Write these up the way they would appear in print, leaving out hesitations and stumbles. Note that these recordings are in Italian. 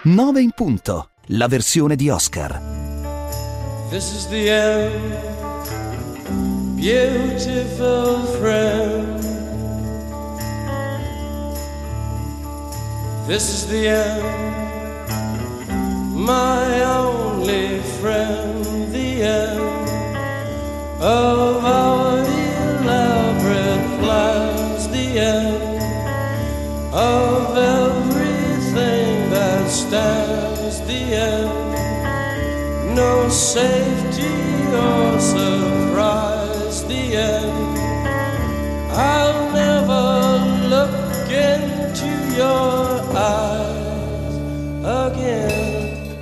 9 in punto, la versione di Oscar. This is the end, beautiful friend. This is the end, my only friend. The end of our elaborate plans. The end of everything that stands. The end, no safety or surprise. The end, I'll never look into your eyes again.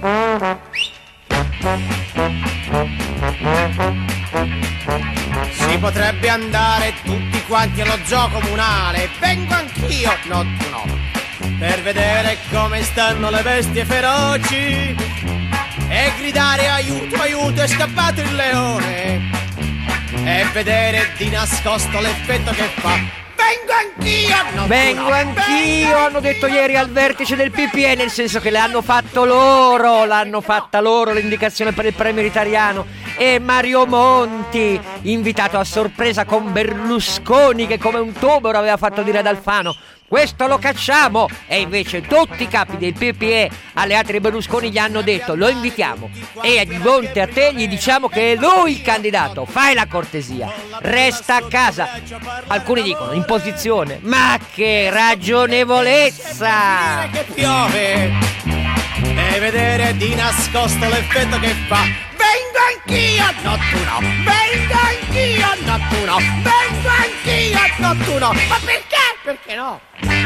Si potrebbe andare tutti quanti allo zoo comunale. Vengo anch'io, no tu no, per vedere come stanno le bestie feroci e gridare aiuto, aiuto, è scappato il leone, e vedere di nascosto l'effetto che fa. Vengo anch'io! No, Vengo anch'io, hanno detto ieri al vertice del PPE, nel senso che l'hanno fatta loro l'indicazione per il premio italiano. E Mario Monti, invitato a sorpresa con Berlusconi, che come un tobero aveva fatto dire ad Alfano: questo lo cacciamo, e invece tutti i capi del PPE alleati di Berlusconi gli hanno detto: lo invitiamo, e di fronte a te gli diciamo che è lui il candidato, fai la cortesia, resta a casa. Alcuni dicono imposizione, ma che ragionevolezza! Che piove e vedere di nascosto l'effetto che fa. Vengo anch'io, no tu no, vengo anch'io, no tu no, vengo anch'io, no tu no. Ma perché? Perché no?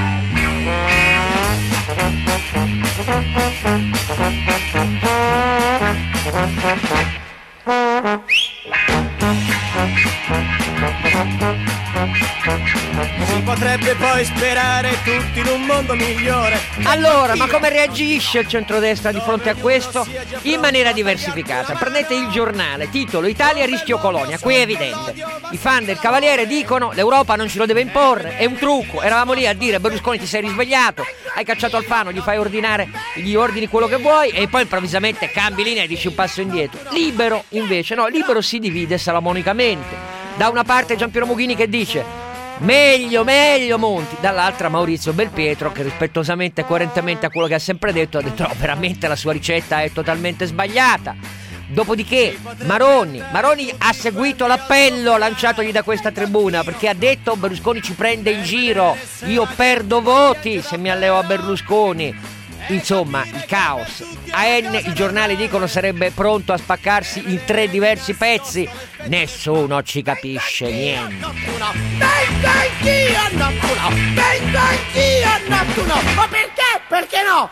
Si potrebbe poi sperare tutti in un mondo migliore. Allora, ma come reagisce il centrodestra di fronte a questo? In maniera diversificata. Prendete Il Giornale, titolo: Italia rischio colonia. Qui è evidente. I fan del Cavaliere dicono: l'Europa non ce lo deve imporre, è un trucco. Eravamo lì a dire: Berlusconi, ti sei risvegliato, hai cacciato Alfano, gli ordini quello che vuoi, e poi improvvisamente cambi linea e dici un passo indietro. Libero invece no, Libero si divide salamonicamente. Da una parte Giampiero Mughini che dice: meglio Monti, dall'altra Maurizio Belpietro che rispettosamente e coerentemente a quello che ha sempre detto ha detto: no, veramente la sua ricetta è totalmente sbagliata. Dopodiché Maroni ha seguito l'appello lanciatogli da questa tribuna, perché ha detto: Berlusconi ci prende in giro, io perdo voti se mi alleo a Berlusconi. Insomma, il caos. I giornali dicono sarebbe pronto a spaccarsi in 3 diversi pezzi. Nessuno ci capisce niente. Vengo anch'io, no tu no, vengo anch'io, no tu no. Ma perché? Perché no?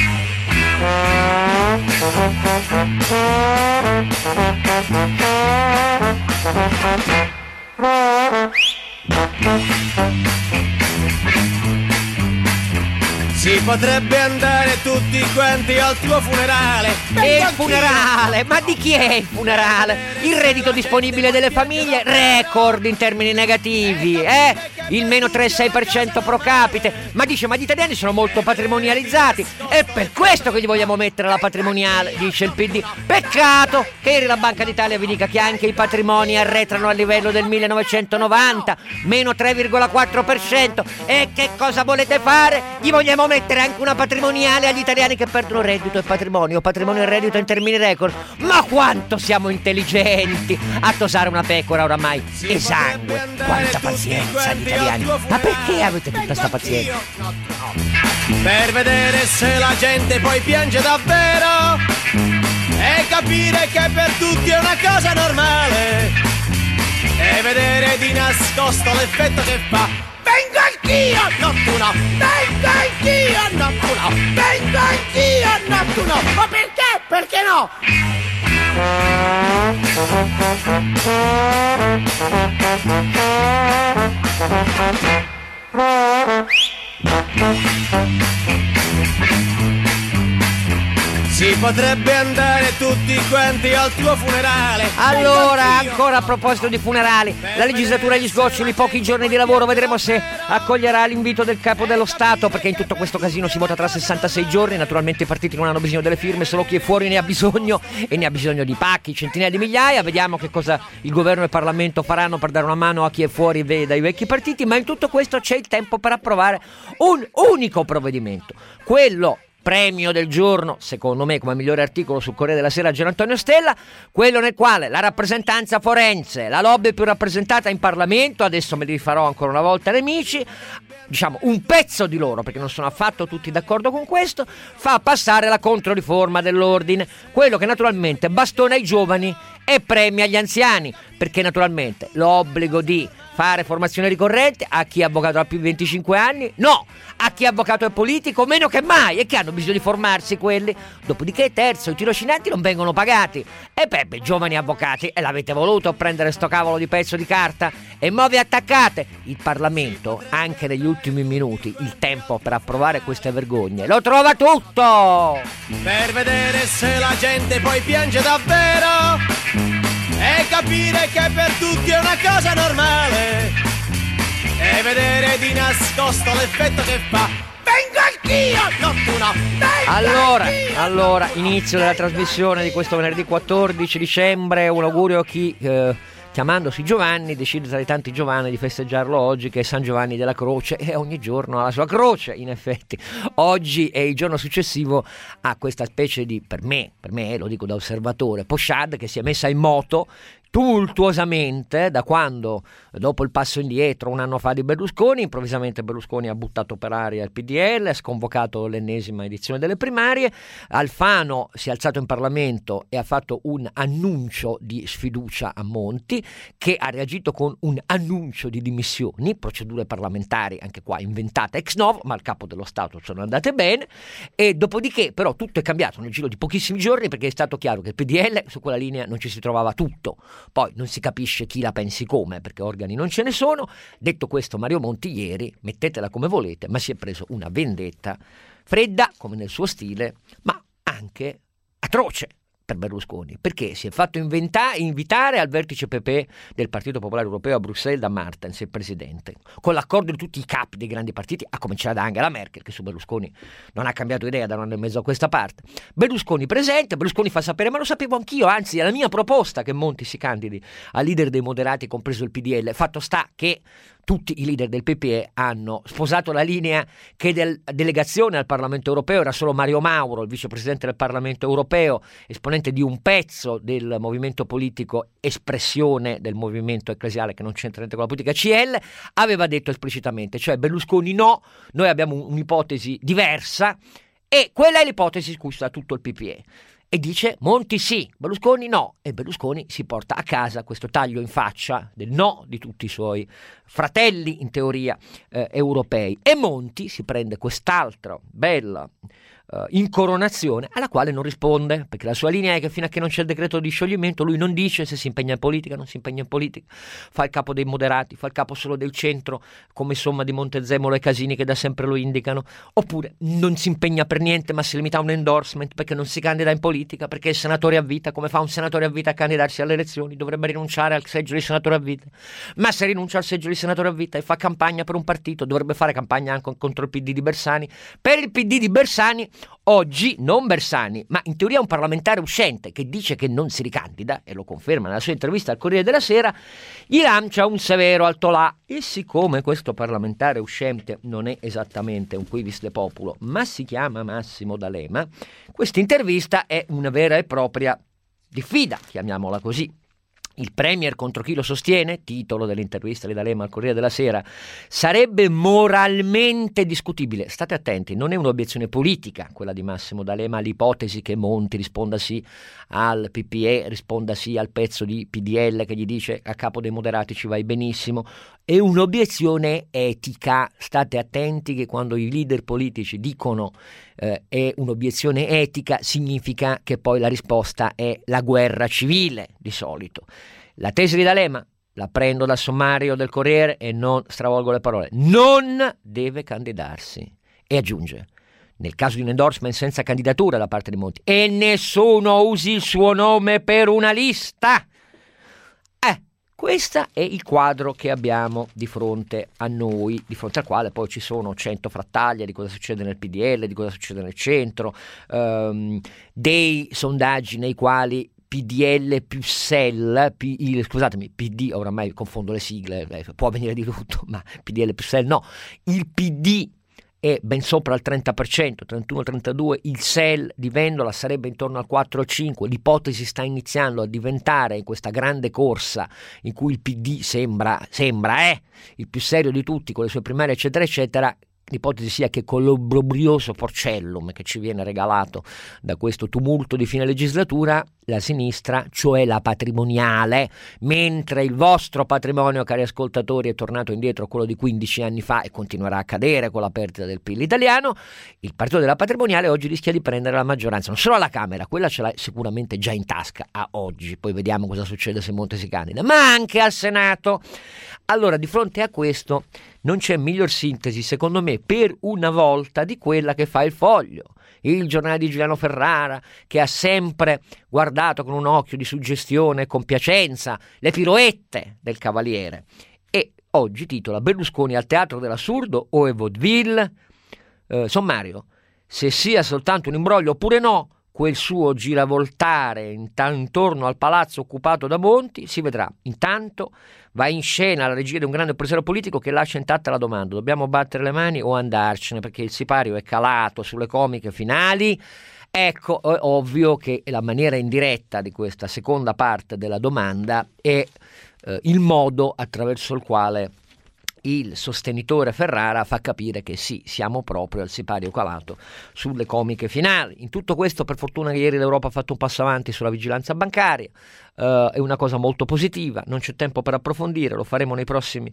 Si potrebbe andare tutti quanti al tuo funerale. E il funerale? Ma di chi è il funerale? Il reddito disponibile delle famiglie, record in termini negativi, il meno 3,6% pro capite. Ma dice: ma gli italiani sono molto patrimonializzati, è per questo che gli vogliamo mettere la patrimoniale, dice il PD. Peccato che ieri la Banca d'Italia vi dica che anche i patrimoni arretrano al livello del 1990, meno 3,4%. E che cosa volete fare? Gli vogliamo mettere anche una patrimoniale agli italiani che perdono reddito e patrimonio e reddito in termini record. Ma quanto siamo intelligenti a tosare una pecora oramai esangue. Quanta pazienza gli italiani. Ma perché avete tutta sta pazienza? Per vedere se la gente poi piange davvero e capire che per tutti è una cosa normale, e vedere di nascosto l'effetto che fa. Vengo anch'io, no tu no, vengo anch'io, no tu no, vengo anch'io, no tu no. Ma perché? Perché no? Si potrebbe andare tutti quanti al tuo funerale. Allora, ancora a proposito di funerali, la legislatura agli sgoccioli, pochi giorni di lavoro, vedremo se accoglierà l'invito del capo dello Stato, perché in tutto questo casino si vota tra 66 giorni, naturalmente i partiti non hanno bisogno delle firme, solo chi è fuori ne ha bisogno, e ne ha bisogno di pacchi, centinaia di migliaia. Vediamo che cosa il governo e il Parlamento faranno per dare una mano a chi è fuori dai vecchi partiti, ma in tutto questo c'è il tempo per approvare un unico provvedimento, quello premio del giorno, secondo me come migliore articolo sul Corriere della Sera, Gian Antonio Stella, quello nel quale la rappresentanza forense, la lobby più rappresentata in Parlamento, adesso me li rifarò ancora una volta nemici, diciamo un pezzo di loro, perché non sono affatto tutti d'accordo con questo, fa passare la controriforma dell'ordine, quello che naturalmente bastona i giovani e premia gli anziani, perché naturalmente l'obbligo di fare formazione ricorrente a chi è avvocato da più di 25 anni, no, a chi è avvocato e politico meno che mai, e che hanno bisogno di formarsi quelli. Dopodiché terzo, i tirocinanti non vengono pagati, e Peppe, giovani avvocati, e l'avete voluto prendere sto cavolo di pezzo di carta e mo' vi attaccate. Il Parlamento, anche negli ultimi minuti, il tempo per approvare queste vergogne lo trova tutto, per vedere se la gente poi piange davvero e capire che per tutti è una cosa normale, e vedere di nascosto l'effetto che fa. Vengo anch'io, no tu no, vengo allora, inizio della trasmissione di questo venerdì 14 dicembre, un augurio a chi chiamandosi Giovanni decide tra i tanti Giovanni di festeggiarlo oggi, che è San Giovanni della Croce, e ogni giorno ha la sua croce. In effetti oggi e il giorno successivo a questa specie di, per me lo dico da osservatore, pochade che si è messa in moto tumultuosamente da quando, dopo il passo indietro un anno fa di Berlusconi, improvvisamente Berlusconi ha buttato per aria il PDL, ha sconvocato l'ennesima edizione delle primarie, Alfano si è alzato in Parlamento e ha fatto un annuncio di sfiducia a Monti, che ha reagito con un annuncio di dimissioni, procedure parlamentari anche qua inventate ex novo, ma al capo dello Stato sono andate bene, e dopodiché però tutto è cambiato nel giro di pochissimi giorni, perché è stato chiaro che il PDL su quella linea non ci si trovava tutto. Poi non si capisce chi la pensi come, perché organi non ce ne sono. Detto questo, Mario Monti ieri, mettetela come volete, ma si è preso una vendetta fredda, come nel suo stile, ma anche atroce per Berlusconi, perché si è fatto invitare al vertice PP del Partito Popolare Europeo a Bruxelles da Martens, il presidente, con l'accordo di tutti i capi dei grandi partiti, a cominciare da Angela Merkel, che su Berlusconi non ha cambiato idea da un anno e mezzo a questa parte. Berlusconi presente, Berlusconi fa sapere: ma lo sapevo anch'io, anzi è la mia proposta che Monti si candidi a leader dei moderati, compreso il PDL. Fatto sta che tutti i leader del PPE hanno sposato la linea che delegazione al Parlamento Europeo era solo Mario Mauro, il vicepresidente del Parlamento Europeo, esponente di un pezzo del movimento politico, espressione del movimento ecclesiale che non c'entra niente con la politica, CL, aveva detto esplicitamente, cioè Berlusconi no, noi abbiamo un'ipotesi diversa, e quella è l'ipotesi su cui sta tutto il PPE. E dice Monti sì, Berlusconi no, e Berlusconi si porta a casa questo taglio in faccia del no di tutti i suoi fratelli in teoria europei, e Monti si prende quest'altra bella incoronazione alla quale non risponde, perché la sua linea è che fino a che non c'è il decreto di scioglimento lui non dice se si impegna in politica, non si impegna in politica, fa il capo dei moderati, fa il capo solo del centro come somma di Montezemolo e Casini che da sempre lo indicano, oppure non si impegna per niente ma si limita a un endorsement perché non si candida in politica, perché è senatore a vita. Come fa un senatore a vita a candidarsi alle elezioni? Dovrebbe rinunciare al seggio di senatore a vita, ma se rinuncia al seggio di senatore a vita e fa campagna per un partito dovrebbe fare campagna anche contro il PD di Bersani. Per il PD di Bersani oggi non Bersani, ma in teoria un parlamentare uscente che dice che non si ricandida, e lo conferma nella sua intervista al Corriere della Sera, gli lancia un severo altolà. E siccome questo parlamentare uscente non è esattamente un quivis de populo, ma si chiama Massimo D'Alema, questa intervista è una vera e propria diffida, chiamiamola così. Il premier contro chi lo sostiene, titolo dell'intervista di D'Alema al Corriere della Sera, sarebbe moralmente discutibile. State attenti, non è un'obiezione politica quella di Massimo D'Alema all'ipotesi che Monti risponda sì al PPE, risponda sì al pezzo di PDL che gli dice a capo dei moderati ci vai benissimo. È un'obiezione etica. State attenti che quando i leader politici dicono è un'obiezione etica, significa che poi la risposta è la guerra civile di solito. La tesi di D'Alema la prendo dal sommario del Corriere e non stravolgo le parole: non deve candidarsi, e aggiunge nel caso di un endorsement senza candidatura da parte di Monti, e nessuno usi il suo nome per una lista. Questo è il quadro che abbiamo di fronte a noi, di fronte al quale poi ci sono 100 frattaglie di cosa succede nel PDL, di cosa succede nel centro, dei sondaggi nei quali PDL più SEL, PD, oramai confondo le sigle, può venire di tutto, ma PDL più SEL no, il PD è ben sopra il 30%, 31-32%, il SEL di Vendola sarebbe intorno al 4-5%, l'ipotesi sta iniziando a diventare in questa grande corsa in cui il PD sembra il più serio di tutti con le sue primarie eccetera eccetera. L'ipotesi sia che con l'obbrobrioso porcellum che ci viene regalato da questo tumulto di fine legislatura, la sinistra, cioè la patrimoniale, mentre il vostro patrimonio, cari ascoltatori, è tornato indietro a quello di 15 anni fa e continuerà a cadere con la perdita del PIL italiano, il partito della patrimoniale oggi rischia di prendere la maggioranza, non solo alla Camera, quella ce l'ha sicuramente già in tasca a oggi, poi vediamo cosa succede se Monti si candida, ma anche al Senato. Allora, di fronte a questo non c'è miglior sintesi, secondo me, per una volta di quella che fa il Foglio, il giornale di Giuliano Ferrara, che ha sempre guardato con un occhio di suggestione e compiacenza le piroette del Cavaliere, e oggi titola: Berlusconi al teatro dell'assurdo o è vaudeville? Sommario: se sia soltanto un imbroglio oppure no, quel suo giravoltare intorno al palazzo occupato da Monti si vedrà. Intanto va in scena la regia di un grande impresario politico che lascia intatta la domanda: dobbiamo battere le mani o andarcene, perché il sipario è calato sulle comiche finali. Ecco, è ovvio che la maniera indiretta di questa seconda parte della domanda è il modo attraverso il quale il sostenitore Ferrara fa capire che sì, siamo proprio al sipario calato sulle comiche finali. In tutto questo, per fortuna che ieri l'Europa ha fatto un passo avanti sulla vigilanza bancaria, è una cosa molto positiva, non c'è tempo per approfondire, lo faremo nei prossimi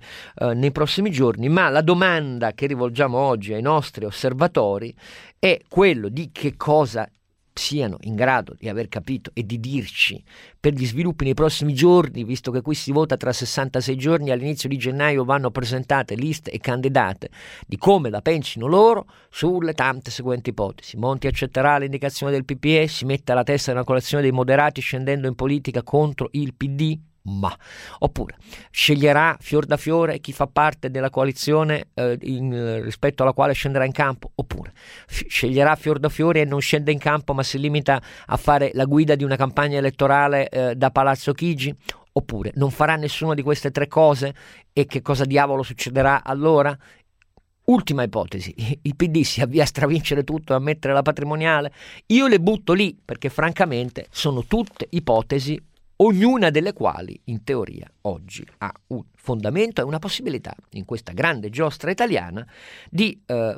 giorni, ma la domanda che rivolgiamo oggi ai nostri osservatori è quello di che cosa siano in grado di aver capito e di dirci per gli sviluppi nei prossimi giorni, visto che qui si vota tra 66 giorni, all'inizio di gennaio vanno presentate liste e candidate, di come la pensino loro sulle tante seguenti ipotesi. Monti accetterà l'indicazione del PPE, si mette alla testa di una coalizione dei moderati scendendo in politica contro il PD? Oppure sceglierà fior da fiore chi fa parte della coalizione rispetto alla quale scenderà in campo? Oppure sceglierà fior da fiore e non scende in campo ma si limita a fare la guida di una campagna elettorale da Palazzo Chigi? Oppure non farà nessuna di queste tre cose, e che cosa diavolo succederà allora? Ultima ipotesi, il PD si avvia a stravincere tutto e a mettere la patrimoniale? Io le butto lì perché francamente sono tutte ipotesi, ognuna delle quali in teoria oggi ha un fondamento e una possibilità in questa grande giostra italiana di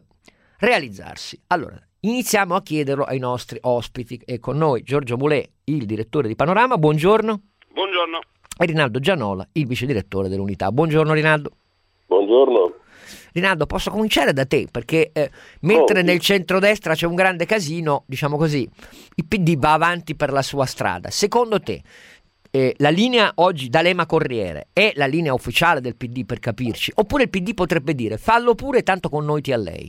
realizzarsi. Allora, iniziamo a chiederlo ai nostri ospiti. È con noi Giorgio Mulè, il direttore di Panorama, buongiorno. Buongiorno. E Rinaldo Gianola, il vice direttore dell'Unità. Buongiorno Rinaldo. Buongiorno. Rinaldo, posso cominciare da te, perché mentre nel centrodestra c'è un grande casino, diciamo così, il PD va avanti per la sua strada. Secondo te la linea oggi D'Alema Corriere è la linea ufficiale del PD, per capirci, oppure il PD potrebbe dire fallo pure, tanto con noi ti a lei?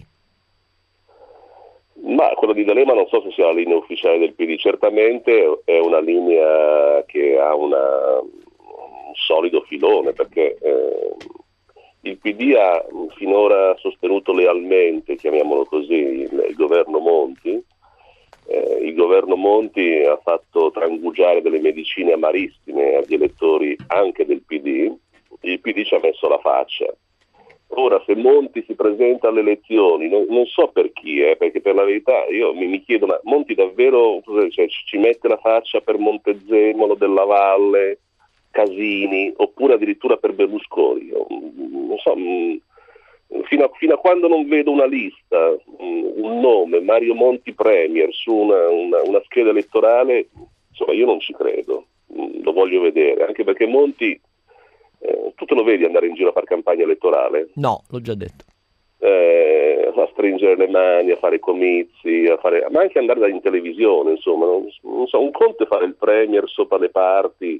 Ma quello di D'Alema non so se sia la linea ufficiale del PD, certamente è una linea che ha un solido filone, perché il PD ha finora sostenuto lealmente, chiamiamolo così, il governo Monti. Il governo Monti ha fatto trangugiare delle medicine amarissime agli elettori anche del PD, il PD ci ha messo la faccia. Ora, se Monti si presenta alle elezioni, non so per chi, perché per la verità io mi chiedo, ma Monti davvero ci mette la faccia per Montezemolo, Della Valle, Casini, oppure addirittura per Berlusconi? Non so, fino a quando non vedo una lista, un nome, Mario Monti Premier, su una scheda elettorale, insomma io non ci credo, lo voglio vedere, anche perché Monti, tu te lo vedi andare in giro a fare campagna elettorale? No, l'ho già detto. A stringere le mani, a fare comizi, ma anche andare in televisione, insomma, non so, un conto è fare il Premier sopra le parti,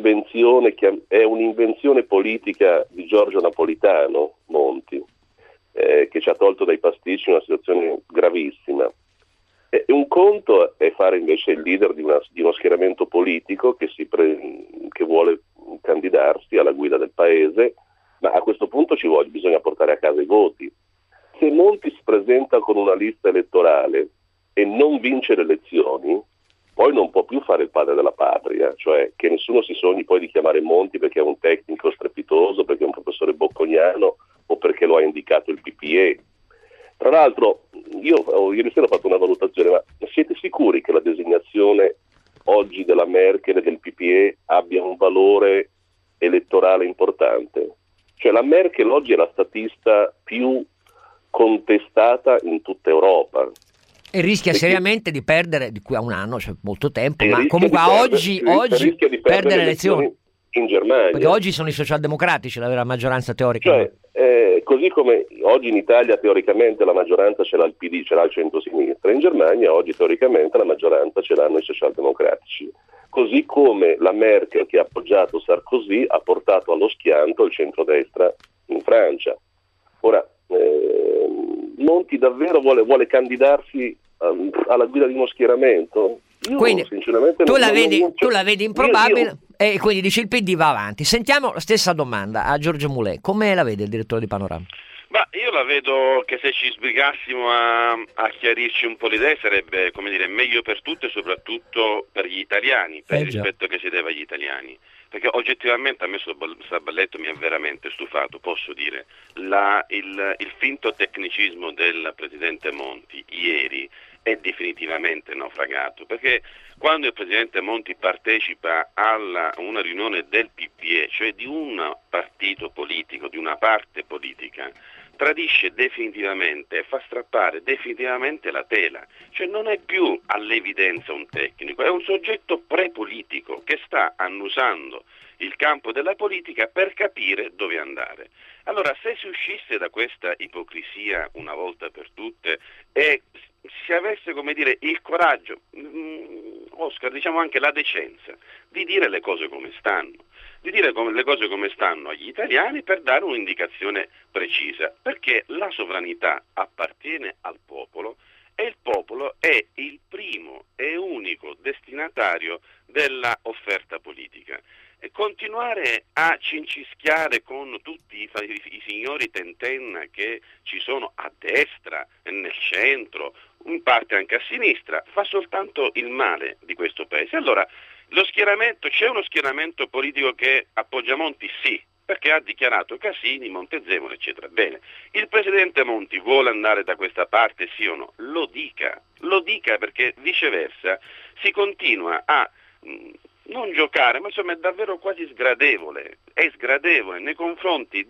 un'invenzione che è un'invenzione politica di Giorgio Napolitano, Monti. che ci ha tolto dai pasticci una situazione gravissima. E un conto è fare invece il leader di uno schieramento politico che vuole candidarsi alla guida del paese, ma a questo punto bisogna portare a casa i voti. Se Monti si presenta con una lista elettorale e non vince le elezioni, poi non può più fare il padre della patria, cioè che nessuno si sogni poi di chiamare Monti perché è un tecnico strepitoso, perché è un professore bocconiano o perché lo ha indicato il PPE. Tra l'altro, io ieri sera ho fatto una valutazione, ma siete sicuri che la designazione oggi della Merkel e del PPE abbia un valore elettorale importante? Cioè la Merkel oggi è la statista più contestata in tutta Europa. E rischia seriamente di perdere di qui a un anno, cioè molto tempo, ma comunque oggi rischia di perdere le elezioni in Germania. Perché oggi sono i socialdemocratici la vera maggioranza teorica. Cioè, così come oggi in Italia teoricamente la maggioranza ce l'ha il PD, ce l'ha il centro-sinistra, in Germania oggi teoricamente la maggioranza ce l'hanno i socialdemocratici. Così come la Merkel, che ha appoggiato Sarkozy, ha portato allo schianto il centrodestra in Francia. Ora, Monti davvero vuole candidarsi alla guida di uno schieramento? Io quindi sinceramente tu la vedi improbabile e quindi dici il PD va avanti. Sentiamo la stessa domanda a Giorgio Mulè. Come la vede il direttore di Panorama? Ma io la vedo che se ci sbrigassimo a chiarirci un po' le idee sarebbe, come dire, meglio per tutti e soprattutto per gli italiani, per il rispetto che si deve agli italiani. Perché oggettivamente a me questo balletto mi ha veramente stufato, posso dire. Il finto tecnicismo del presidente Monti ieri è definitivamente naufragato, perché quando il presidente Monti partecipa a una riunione del PPE, cioè di un partito politico, di una parte politica, tradisce definitivamente e fa strappare definitivamente la tela, cioè non è più all'evidenza un tecnico, è un soggetto prepolitico che sta annusando il campo della politica per capire dove andare. Allora, se si uscisse da questa ipocrisia una volta per tutte e si avesse, come dire, il coraggio, Oscar, diciamo anche la decenza, di dire le cose come stanno, di dire le cose come stanno agli italiani per dare un'indicazione precisa, perché la sovranità appartiene al popolo e il popolo è il primo e unico destinatario della offerta politica. E continuare a cincischiare con tutti i signori tentenna che ci sono a destra e nel centro, in parte anche a sinistra, fa soltanto il male di questo paese. Allora, c'è uno schieramento politico che appoggia Monti? Sì, perché ha dichiarato Casini, Montezemolo, eccetera. Bene, il presidente Monti vuole andare da questa parte, sì o no? Lo dica perché viceversa si continua a non giocare, ma insomma è davvero quasi sgradevole, nei confronti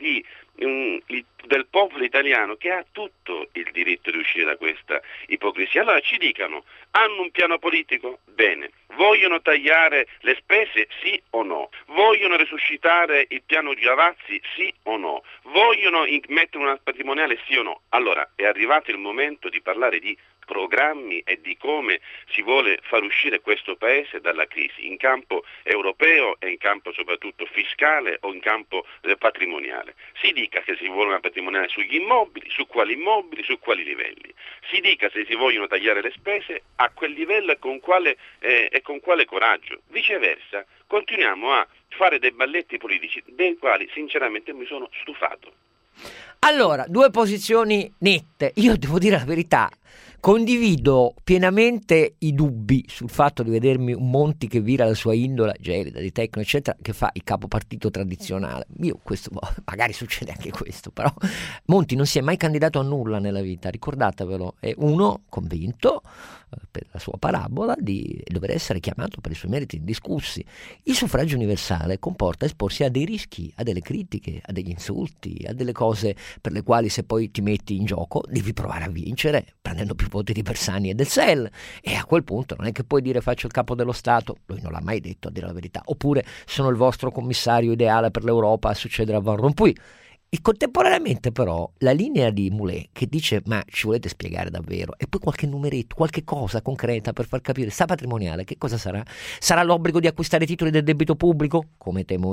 del popolo italiano che ha tutto il diritto di uscire da questa ipocrisia. Allora ci dicano, hanno un piano politico? Bene. Vogliono tagliare le spese? Sì o no? Vogliono resuscitare il piano Giavazzi? Sì o no? Vogliono mettere una patrimoniale? Sì o no? Allora è arrivato il momento di parlare di programmi e di come si vuole far uscire questo paese dalla crisi in campo europeo e in campo soprattutto fiscale o in campo patrimoniale. Si dica se si vuole una patrimoniale sugli immobili, su quali livelli. Si dica se si vogliono tagliare le spese, a quel livello e con quale coraggio. Viceversa, continuiamo a fare dei balletti politici dei quali sinceramente mi sono stufato. Allora, due posizioni nette. Io devo dire la verità, condivido pienamente i dubbi sul fatto di vedermi un Monti che vira la sua indole gelida, di tecno, eccetera, che fa il capopartito tradizionale. Io questo, magari succede anche questo, però Monti non si è mai candidato a nulla nella vita, ricordatevelo, è uno convinto, per la sua parabola, di dover essere chiamato per i suoi meriti indiscussi. Il suffragio universale comporta esporsi a dei rischi, a delle critiche, a degli insulti, a delle cose per le quali se poi ti metti in gioco devi provare a vincere prendendo più voti di Bersani e del SEL, e a quel punto non è che puoi dire faccio il capo dello Stato, lui non l'ha mai detto a dire la verità, oppure sono il vostro commissario ideale per l'Europa a succedere a Van Rompuy. E contemporaneamente però la linea di Mulè che dice ma ci volete spiegare davvero, e poi qualche numeretto, qualche cosa concreta per far capire sta patrimoniale che cosa sarà? Sarà l'obbligo di acquistare titoli del debito pubblico, come temo io?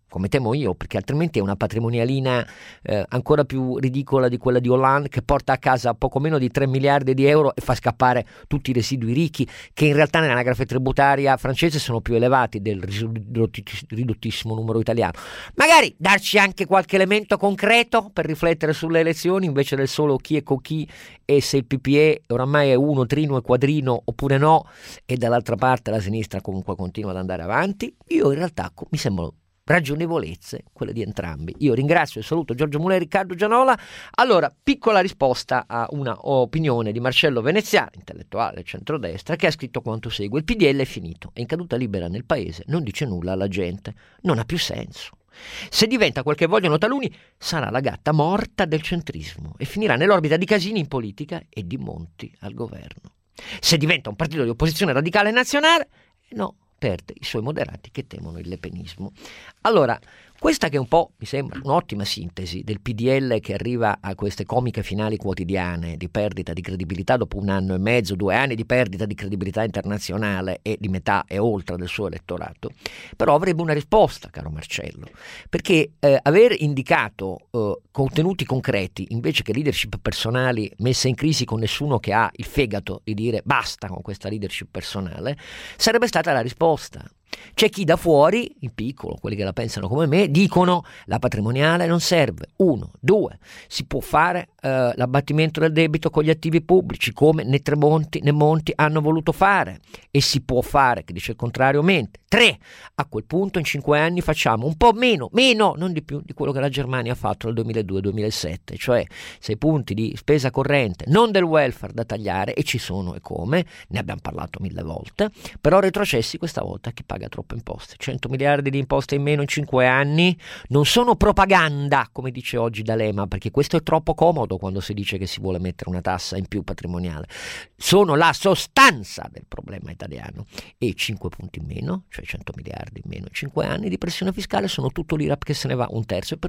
come temo io, perché altrimenti è una patrimonialina ancora più ridicola di quella di Hollande, che porta a casa poco meno di 3 miliardi di euro e fa scappare tutti i residui ricchi, che in realtà nell'anagrafe tributaria francese sono più elevati del ridottissimo numero italiano. Magari darci anche qualche elemento concreto per riflettere sulle elezioni, invece del solo chi è con chi e se il PPE oramai è uno, trino e quadrino oppure no, e dall'altra parte la sinistra comunque continua ad andare avanti. Io in realtà mi sembrano ragionevolezze quelle di entrambi. Io ringrazio e saluto Giorgio Mulè e Riccardo Gianola. Allora, piccola risposta a una opinione di Marcello Veneziano, intellettuale centrodestra, che ha scritto quanto segue: il PDL è finito, è in caduta libera nel paese, non dice nulla alla gente, non ha più senso. Se diventa quel che vogliono taluni, sarà la gatta morta del centrismo e finirà nell'orbita di Casini in politica e di Monti al governo. Se diventa un partito di opposizione radicale e nazionale, no, perde i suoi moderati che temono il lepenismo. Allora, questa che è un po', mi sembra, un'ottima sintesi del PDL che arriva a queste comiche finali quotidiane di perdita di credibilità dopo 1 anno e mezzo, 2 anni di perdita di credibilità internazionale e di metà e oltre del suo elettorato, però avrebbe una risposta, caro Marcello, perché aver indicato contenuti concreti invece che leadership personali messe in crisi con nessuno che ha il fegato di dire basta con questa leadership personale, sarebbe stata la risposta. C'è chi da fuori, in piccolo, quelli che la pensano come me, dicono la patrimoniale non serve. 1, 2, si può fare l'abbattimento del debito con gli attivi pubblici, come né Tremonti né Monti hanno voluto fare, e si può fare, che dice il contrario, mente. 3, a quel punto in 5 anni facciamo un po' meno, non di più, di quello che la Germania ha fatto nel 2002-2007, cioè 6 punti di spesa corrente, non del welfare da tagliare, e ci sono e come, ne abbiamo parlato 1000 volte, però retrocessi questa volta chi paga troppe imposte. 100 miliardi di imposte in meno in 5 anni non sono propaganda, come dice oggi D'Alema, perché questo è troppo comodo quando si dice che si vuole mettere una tassa in più patrimoniale. Sono la sostanza del problema italiano, e 5 punti in meno, cioè 100 miliardi in meno in 5 anni di pressione fiscale, sono tutto l'IRAP che se ne va 1/3, e per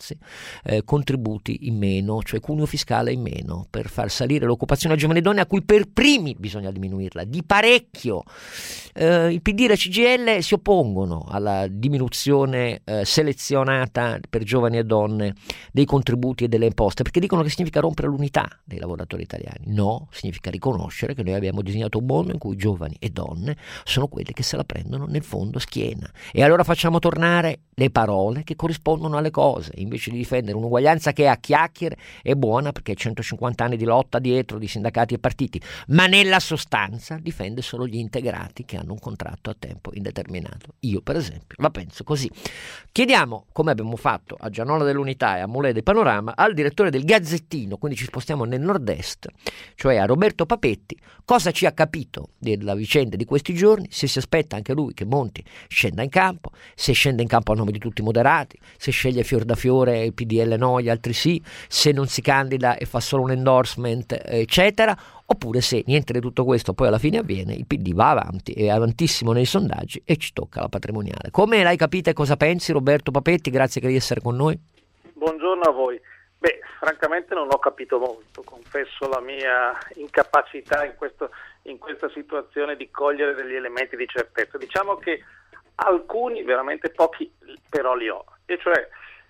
2/3 contributi in meno, cioè cuneo fiscale in meno, per far salire l'occupazione a giovani donne, a cui per primi bisogna diminuirla di parecchio. Il PD e la CGIL si oppongono alla diminuzione selezionata per giovani e donne dei contributi e delle imposte, perché dicono che significa rompere l'unità dei lavoratori italiani. No, significa riconoscere che noi abbiamo disegnato un mondo in cui giovani e donne sono quelli che se la prendono nel fondo schiena, e allora facciamo tornare le parole che corrispondono alle cose, invece di difendere un'uguaglianza che a chiacchiere è buona perché 150 anni di lotta dietro di sindacati e partiti, ma nella sostanza difende solo gli integrati che hanno un contratto a tempo indeterminato. Io per esempio la penso così. Chiediamo, come abbiamo fatto a Gianola dell'Unità e a Mulè del Panorama, al direttore del Gazzettino, quindi ci spostiamo nel nord-est, cioè a Roberto Papetti, cosa ci ha capito della vicenda di questi giorni, se si aspetta anche lui che Monti scenda in campo, se scende in campo a nome di tutti i moderati, se sceglie fior da fiore il PDL no, gli altri sì, se non si candida e fa solo un endorsement, eccetera, oppure se niente di tutto questo poi alla fine avviene, il PD va avanti, è avantissimo nei sondaggi e ci tocca la patrimoniale. Come l'hai capita e cosa pensi, Roberto Papetti? Grazie di essere con noi. Buongiorno a voi. Beh, francamente non ho capito molto, confesso la mia incapacità in questa situazione di cogliere degli elementi di certezza. Diciamo che alcuni, veramente pochi, però li ho. E cioè,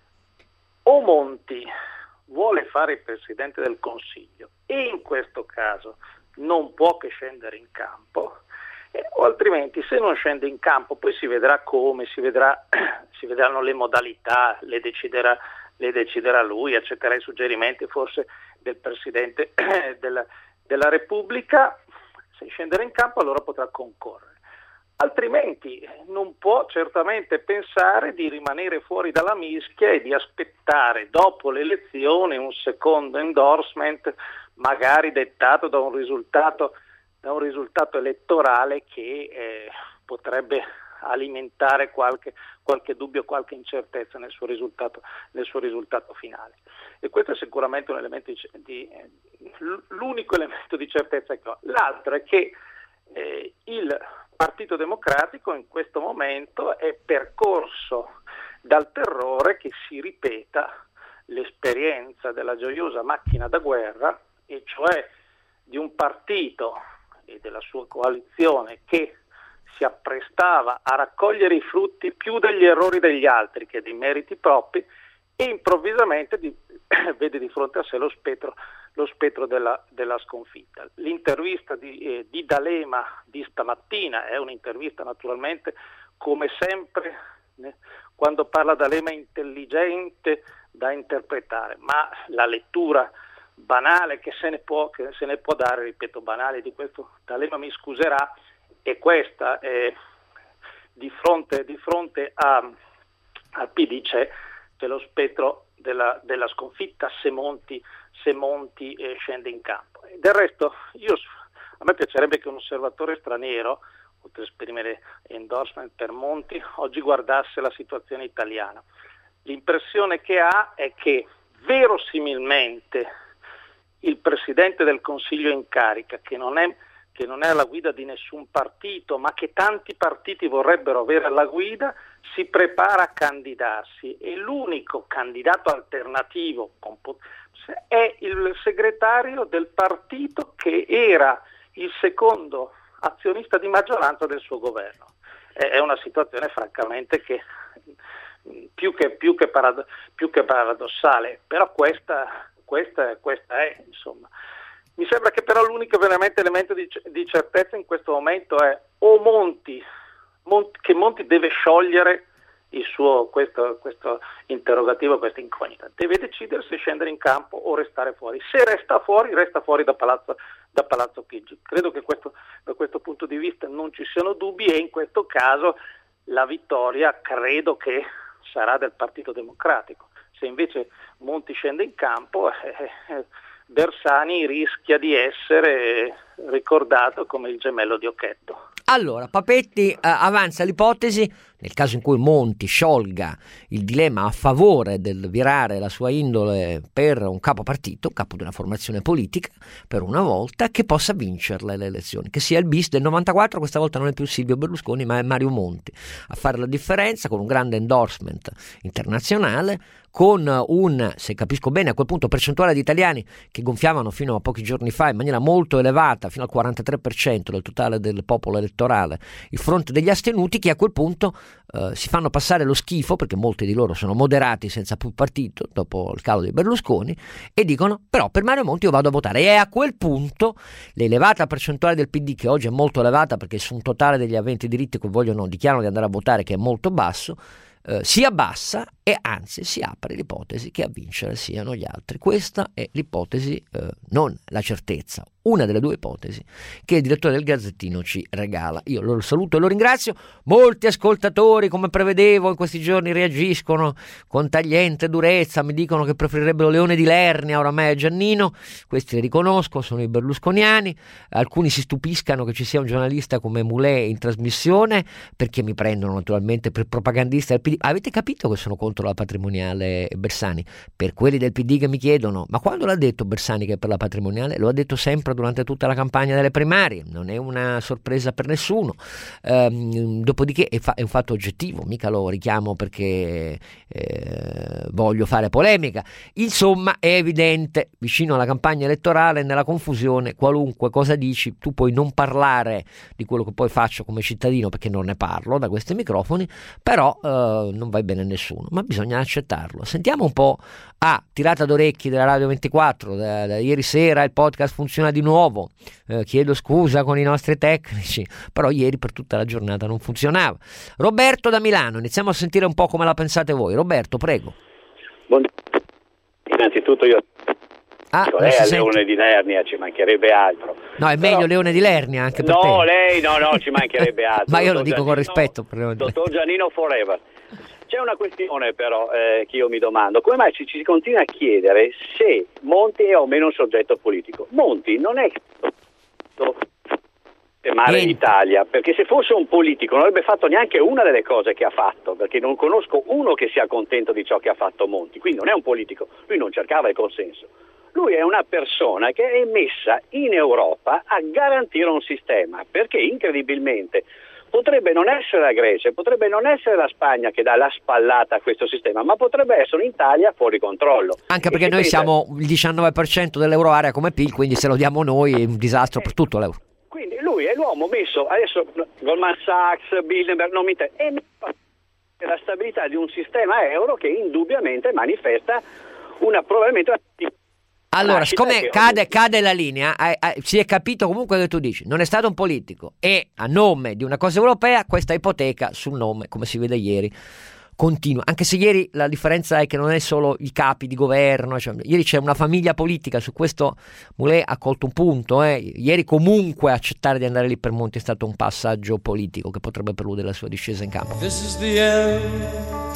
o Monti vuole fare il Presidente del Consiglio e in questo caso non può che scendere in campo, o altrimenti se non scende in campo poi si vedrà come, si vedranno le modalità, le deciderà lui, accetterà i suggerimenti forse del Presidente della Repubblica. Se scendere in campo allora potrà concorrere. Altrimenti non può certamente pensare di rimanere fuori dalla mischia e di aspettare dopo le elezioni un secondo endorsement, magari dettato da un risultato elettorale che potrebbe alimentare qualche dubbio, qualche incertezza nel suo risultato finale. E questo è sicuramente un elemento l'unico elemento di certezza che ho. L'altro è che il Partito Democratico in questo momento è percorso dal terrore che si ripeta l'esperienza della gioiosa macchina da guerra, e cioè di un partito e della sua coalizione che si apprestava a raccogliere i frutti più degli errori degli altri che dei meriti propri, e improvvisamente vede di fronte a sé lo spettro della sconfitta. L'intervista di D'Alema di stamattina è un'intervista naturalmente, come sempre, quando parla D'Alema, intelligente da interpretare, ma la lettura banale che se ne può dare, ripeto, banale, di questo D'Alema mi scuserà, è questa: di fronte al PD c'è lo spettro della sconfitta se Monti scende in campo. E del resto a me piacerebbe che un osservatore straniero, oltre a esprimere endorsement per Monti, oggi guardasse la situazione italiana. L'impressione che ha è che verosimilmente il Presidente del Consiglio in carica, che non è alla guida di nessun partito, ma che tanti partiti vorrebbero avere alla guida, si prepara a candidarsi, e l'unico candidato alternativo è il segretario del partito che era il secondo azionista di maggioranza del suo governo. È una situazione francamente che più che paradossale, però questa è, insomma. Mi sembra che però l'unico veramente elemento di certezza in questo momento è che Monti deve sciogliere questo interrogativo, questa incognita. Deve decidere se scendere in campo o restare fuori. Se resta fuori da Palazzo Chigi. Credo che da questo punto di vista non ci siano dubbi, e in questo caso la vittoria credo che sarà del Partito Democratico. Se invece Monti scende in campo, Bersani rischia di essere ricordato come il gemello di Occhetto. Allora, Papetti avanza l'ipotesi, nel caso in cui Monti sciolga il dilemma a favore del virare la sua indole per un capo partito, capo di una formazione politica, per una volta, che possa vincerle le elezioni, che sia il bis del 94, questa volta non è più Silvio Berlusconi ma è Mario Monti a fare la differenza, con un grande endorsement internazionale, con se capisco bene, a quel punto percentuale di italiani che gonfiavano fino a pochi giorni fa in maniera molto elevata, fino al 43% del totale del popolo elettorale, il fronte degli astenuti, che a quel punto si fanno passare lo schifo, perché molti di loro sono moderati senza più partito dopo il calo di Berlusconi, e dicono però per Mario Monti io vado a votare. E a quel punto l'elevata percentuale del PD, che oggi è molto elevata perché su un totale degli aventi diritti che dichiarano di andare a votare, che è molto basso, si abbassa, e anzi si apre l'ipotesi che a vincere siano gli altri. Questa è l'ipotesi, non la certezza, una delle due ipotesi che il direttore del Gazzettino ci regala. Io lo saluto e lo ringrazio. Molti ascoltatori, come prevedevo, in questi giorni reagiscono con tagliente durezza, mi dicono che preferirebbero Leone di Lernia oramai a Giannino. Questi li riconosco, sono i berlusconiani. Alcuni si stupiscano che ci sia un giornalista come Moulet in trasmissione, perché mi prendono naturalmente per propagandista del PD. Avete capito che sono contro la patrimoniale Bersani? Per quelli del PD che mi chiedono ma quando l'ha detto Bersani che è per la patrimoniale? Lo ha detto sempre durante tutta la campagna delle primarie, non è una sorpresa per nessuno. Dopodiché è un fatto oggettivo, mica lo richiamo perché voglio fare polemica. Insomma, è evidente, vicino alla campagna elettorale, nella confusione, qualunque cosa dici, tu puoi non parlare di quello che poi faccio come cittadino, perché non ne parlo da questi microfoni, però non vai bene a nessuno, ma bisogna accettarlo. Sentiamo un po' tirata d'orecchi della Radio 24, da ieri sera il podcast funziona di nuovo, chiedo scusa con i nostri tecnici, però ieri per tutta la giornata non funzionava. Roberto da Milano, iniziamo a sentire un po' come la pensate voi. Roberto, prego. Innanzitutto io lei è Leone di Lernia, ci mancherebbe altro. No, è meglio Leone di Lernia anche per te. No, lei no, ci mancherebbe altro. Ma io lo dico con rispetto. Dottor Giannino forever. C'è una questione però che io mi domando: come mai ci continua a chiedere se Monti è o meno un soggetto politico? Monti non è male in Italia, perché se fosse un politico non avrebbe fatto neanche una delle cose che ha fatto, perché non conosco uno che sia contento di ciò che ha fatto Monti, quindi non è un politico, lui non cercava il consenso. Lui è una persona che è messa in Europa a garantire un sistema, perché incredibilmente potrebbe non essere la Grecia, potrebbe non essere la Spagna che dà la spallata a questo sistema, ma potrebbe essere un'Italia fuori controllo. Anche perché noi siamo il 19% dell'euroarea come PIL, quindi se lo diamo noi è un disastro per tutto l'euro. Quindi lui lui è l'uomo messo, adesso Goldman Sachs, Bilderberg, non mi interessa, è la stabilità di un sistema euro che indubbiamente manifesta probabilmente allora, siccome cade la linea, si è capito comunque che tu dici, non è stato un politico e a nome di una cosa europea questa ipoteca sul nome, come si vede ieri, continua, anche se ieri la differenza è che non è solo i capi di governo, cioè, ieri c'è una famiglia politica, su questo Mulè ha colto un punto, ieri comunque accettare di andare lì per Monti è stato un passaggio politico che potrebbe preludere la sua discesa in campo. This is the end,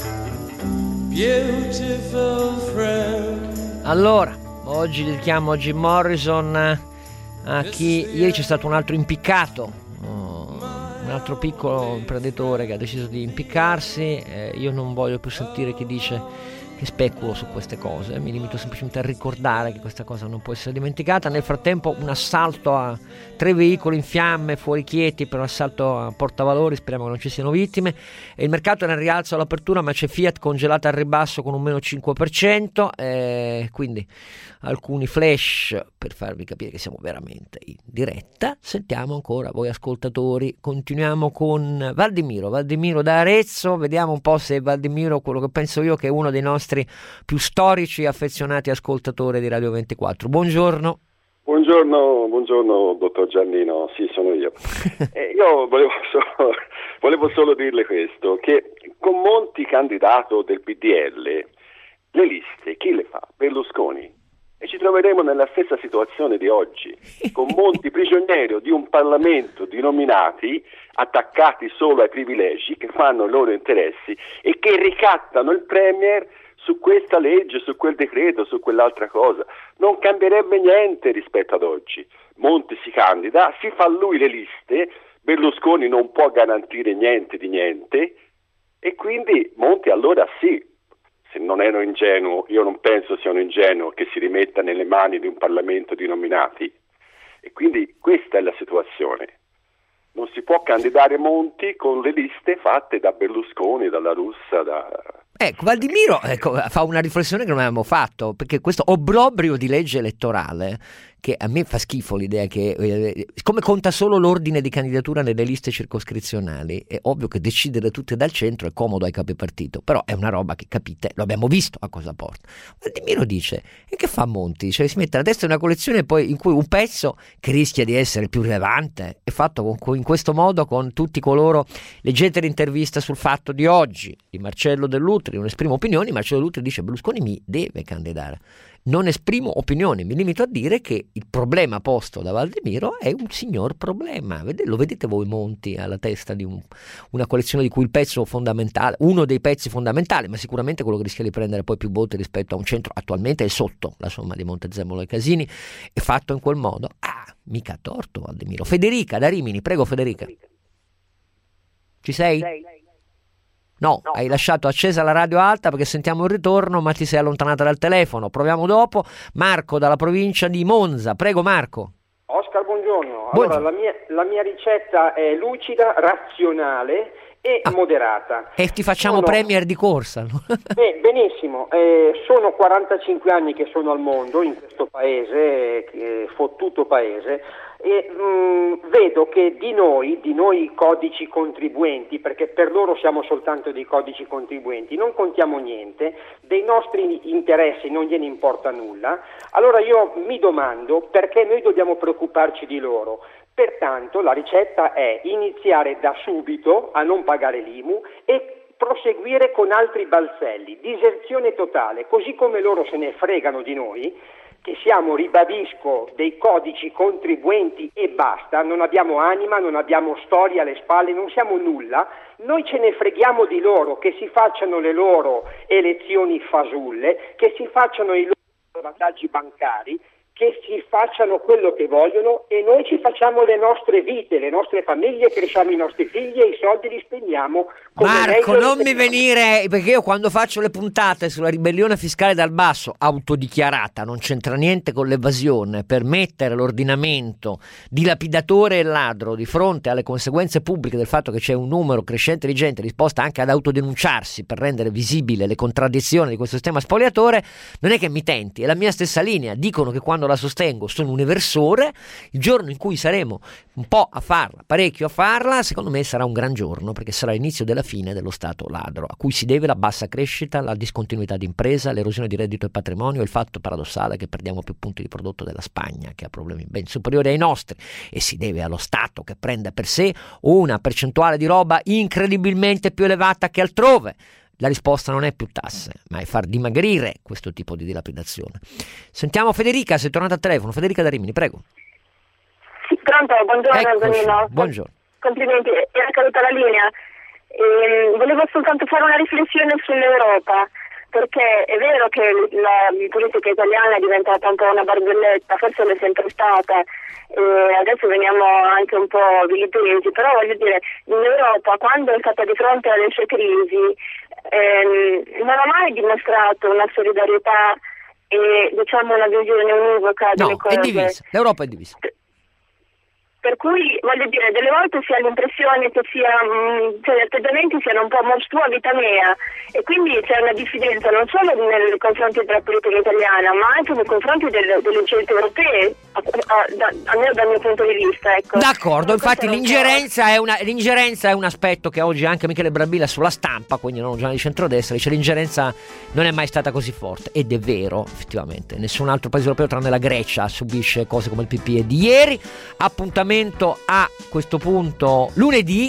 beautiful friend. Allora, oggi dedichiamo Jim Morrison a chi ieri c'è stato un altro impiccato, un altro piccolo imprenditore che ha deciso di impiccarsi. Io non voglio più sentire chi dice che speculo su queste cose, mi limito semplicemente a ricordare che questa cosa non può essere dimenticata. Nel frattempo un assalto a 3 veicoli in fiamme fuori Chieti per un assalto a Portavalori, speriamo che non ci siano vittime, e il mercato è nel rialzo all'apertura, ma c'è Fiat congelata al ribasso con un meno 5%, quindi alcuni flash per farvi capire che siamo veramente in diretta. Sentiamo ancora voi ascoltatori, continuiamo con Valdimiro da Arezzo, vediamo un po' se Valdimiro, quello che penso io, che è uno dei nostri più storici e affezionati ascoltatori di Radio 24. Buongiorno. Buongiorno dottor Giannino, sì, sono io. Io volevo solo dirle questo, che con Monti candidato del PDL, le liste chi le fa? Berlusconi. E ci troveremo nella stessa situazione di oggi, con Monti prigioniero di un Parlamento di nominati attaccati solo ai privilegi che fanno i loro interessi e che ricattano il Premier su questa legge, su quel decreto, su quell'altra cosa. Non cambierebbe niente rispetto ad oggi. Monti si candida, si fa lui le liste, Berlusconi non può garantire niente di niente e quindi Monti allora sì, se non ero ingenuo, io non penso sia un ingenuo che si rimetta nelle mani di un Parlamento di nominati. E quindi questa è la situazione. Non si può candidare Monti con le liste fatte da Berlusconi, dalla Russa, Ecco, Valdimiro fa una riflessione che non avevamo fatto, perché questo obbrobrio di legge elettorale, che a me fa schifo l'idea che, siccome conta solo l'ordine di candidatura nelle liste circoscrizionali, è ovvio che decidere tutte dal centro è comodo ai capi partito, però è una roba che, capite, lo abbiamo visto a cosa porta. Valdimiro dice, e che fa Monti? Cioè si mette alla destra una collezione poi in cui un pezzo che rischia di essere più rilevante è fatto in questo modo con tutti coloro, leggete l'intervista sul Fatto di oggi di Marcello Dell'Utri, non esprimo opinioni, Marcello Dell'Utri dice Berlusconi mi deve candidare. Non esprimo opinioni, mi limito a dire che il problema posto da Valdimiro è un signor problema. Lo vedete voi Monti alla testa di una collezione di cui il pezzo fondamentale, uno dei pezzi fondamentali, ma sicuramente quello che rischia di prendere poi più voti rispetto a un centro, attualmente è sotto la somma di Montezemolo e Casini, è fatto in quel modo. Mica torto Valdimiro. Federica da Rimini, prego Federica. Ci sei? No, hai lasciato accesa la radio alta perché sentiamo il ritorno, ma ti sei allontanata dal telefono. Proviamo dopo. Marco dalla provincia di Monza, prego Marco. Oscar, buongiorno. Allora, la mia ricetta è lucida, razionale e moderata. E ti facciamo premier di corsa. Benissimo, sono 45 anni che sono al mondo, in questo paese, fottuto paese, e vedo che di noi codici contribuenti, perché per loro siamo soltanto dei codici contribuenti, non contiamo niente, dei nostri interessi non gliene importa nulla. Allora io mi domando perché noi dobbiamo preoccuparci di loro. Pertanto la ricetta è iniziare da subito a non pagare l'IMU e proseguire con altri balzelli, diserzione totale, così come loro se ne fregano di noi, che siamo, ribadisco, dei codici contribuenti e basta, non abbiamo anima, non abbiamo storia alle spalle, non siamo nulla, noi ce ne freghiamo di loro, che si facciano le loro elezioni fasulle, che si facciano i loro vantaggi bancari, che si facciano quello che vogliono e noi ci facciamo le nostre vite, le nostre famiglie, cresciamo i nostri figli e i soldi li spendiamo. Marco, non mi venire, perché io quando faccio le puntate sulla ribellione fiscale dal basso, autodichiarata, non c'entra niente con l'evasione, per mettere l'ordinamento dilapidatore e ladro di fronte alle conseguenze pubbliche del fatto che c'è un numero crescente di gente disposta anche ad autodenunciarsi per rendere visibile le contraddizioni di questo sistema spoliatore, non è che mi tenti, è la mia stessa linea. Dicono che quando d'accordo, la sostengo, sono un eversore. Il giorno in cui saremo un po' a farla, parecchio a farla, secondo me sarà un gran giorno, perché sarà l'inizio della fine dello Stato ladro, a cui si deve la bassa crescita, la discontinuità d'impresa, l'erosione di reddito e patrimonio, il fatto paradossale che perdiamo più punti di prodotto della Spagna, che ha problemi ben superiori ai nostri, e si deve allo Stato che prende per sé una percentuale di roba incredibilmente più elevata che altrove. La risposta non è più tasse, ma è far dimagrire questo tipo di dilapidazione. Sentiamo Federica, sei tornata al telefono. Federica da Rimini, prego. Sì, pronto, buongiorno Antonino. Buongiorno. Complimenti, era caduta la linea. Volevo soltanto fare una riflessione sull'Europa, perché è vero che la politica italiana è diventata un po' una barzelletta, forse lo è sempre stata, adesso veniamo anche un po' vilipensi, però voglio dire, l'Europa quando è stata di fronte alle sue crisi non ha mai dimostrato una solidarietà e diciamo una visione univoca delle cose. No, è divisa, l'Europa è divisa. Per cui, voglio dire, delle volte si ha l'impressione che gli atteggiamenti siano un po' mostro a vita mea, e quindi c'è una diffidenza non solo nei confronti della politica italiana, ma anche nei confronti delle scelte europee, almeno dal mio punto di vista. Ecco. D'accordo, infatti l'ingerenza è un aspetto che oggi anche Michele Brambilla sulla Stampa, quindi non un giornale di centrodestra, dice l'ingerenza non è mai stata così forte, ed è vero, effettivamente. Nessun altro paese europeo tranne la Grecia subisce cose come il PPE di ieri. Appuntamento a questo punto lunedì.